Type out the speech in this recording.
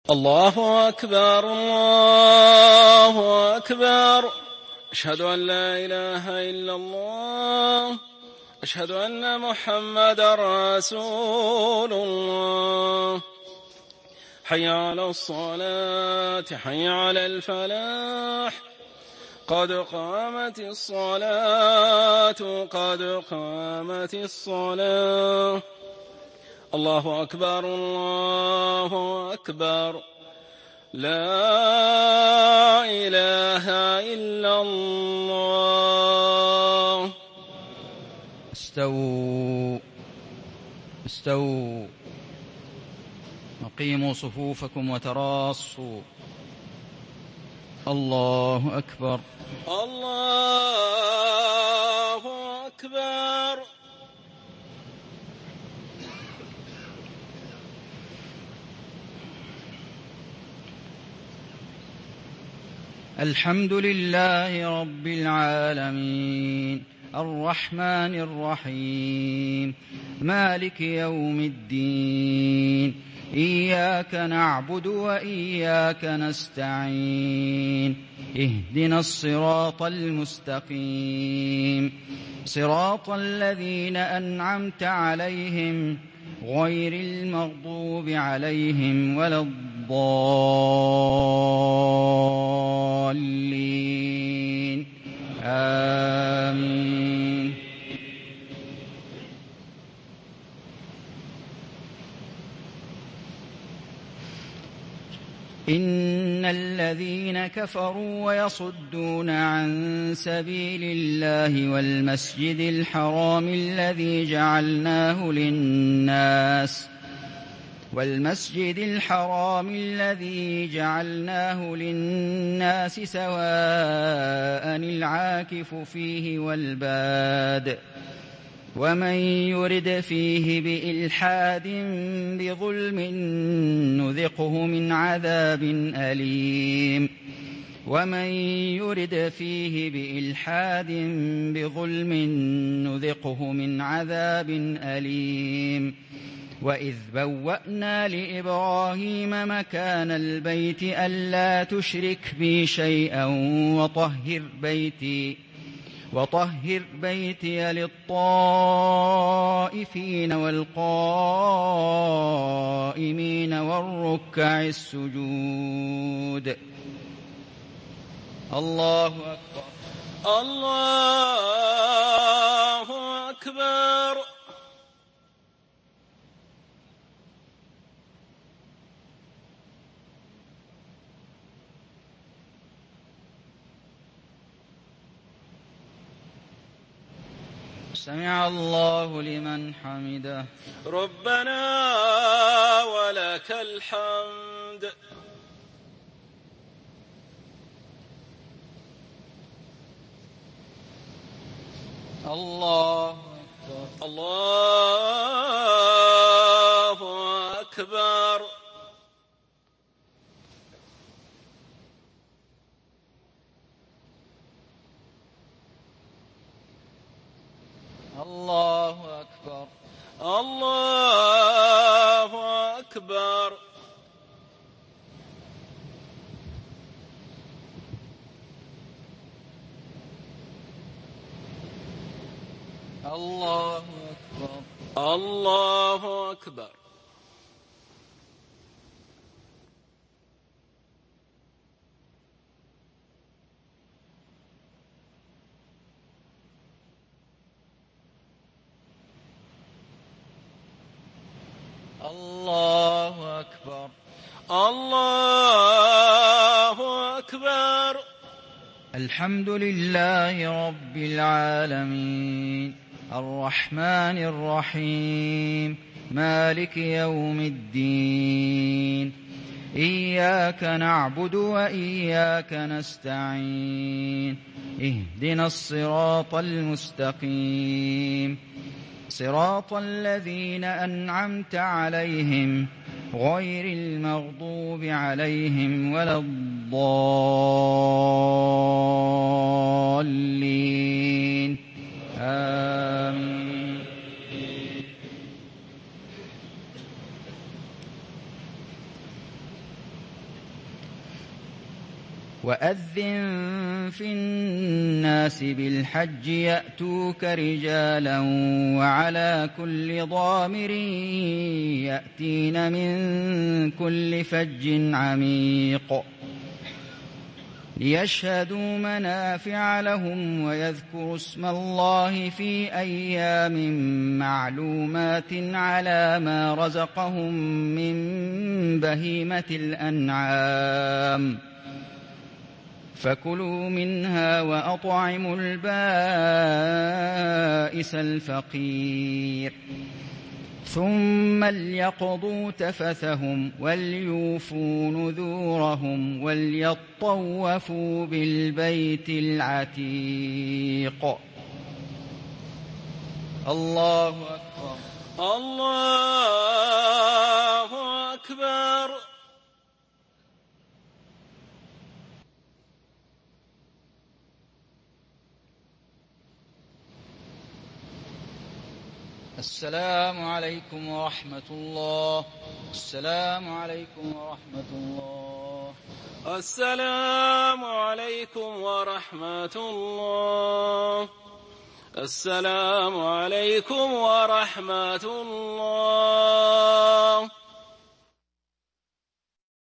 الله أكبر الله أكبر. أشهد أن لا إله إلا الله. أشهد أن محمدا رسول الله. حي على الصلاة حي على الفلاح. قد قامت الصلاة قد قامت الصلاة. الله أكبر الله أكبر. لا إله إلا الله. استووا أقيموا صفوفكم وتراصوا. الله أكبر الله أكبر. الحمد لله رب العالمين الرحمن الرحيم مالك يوم الدين. إياك نعبد وإياك نستعين. اهدنا الصراط المستقيم صراط الذين أنعمت عليهم غير المغضوب عليهم ولا الضالين. آمين. إن الذين كفروا ويصدون عن سبيل الله والمسجد الحرام الذي جعلناه للناس سواء العاكف فيه والباد. ومن يرد فيه بإلحاد بظلم نذقه من عذاب أليم. وإذ بوأنا لإبراهيم مكان البيت ألا تشرك بي شيئا وطهر بيتي للطائفين والقائمين والركع السجود. الله أكبر الله أكبر. سمع الله لمن حمده. ربنا ولك الحمد. الله أكبر الله أكبر. الله أكبر الله أكبر. الله أكبر الله أكبر. الله أكبر الله أكبر. الحمد لله رب العالمين الرحمن الرحيم مالك يوم الدين. إياك نعبد وإياك نستعين. اهدنا الصراط المستقيم صراط الذين أنعمت عليهم غير المغضوب عليهم ولا الضالين. آمين. وأذن في الناس بالحج يأتوك رجالا وعلى كل ضامر يأتين من كل فج عميق ليشهدوا منافع لهم ويذكروا اسم الله في أيام معلومات على ما رزقهم من بهيمة الأنعام فكلوا منها وأطعموا البائس الفقير ثم ليقضوا تفثهم وليوفوا نذورهم وليطوفوا بالبيت العتيق. الله أكبر. الله أكبر. السلام عليكم ورحمة الله. السلام عليكم ورحمة الله. السلام عليكم ورحمة الله. السلام عليكم ورحمة الله.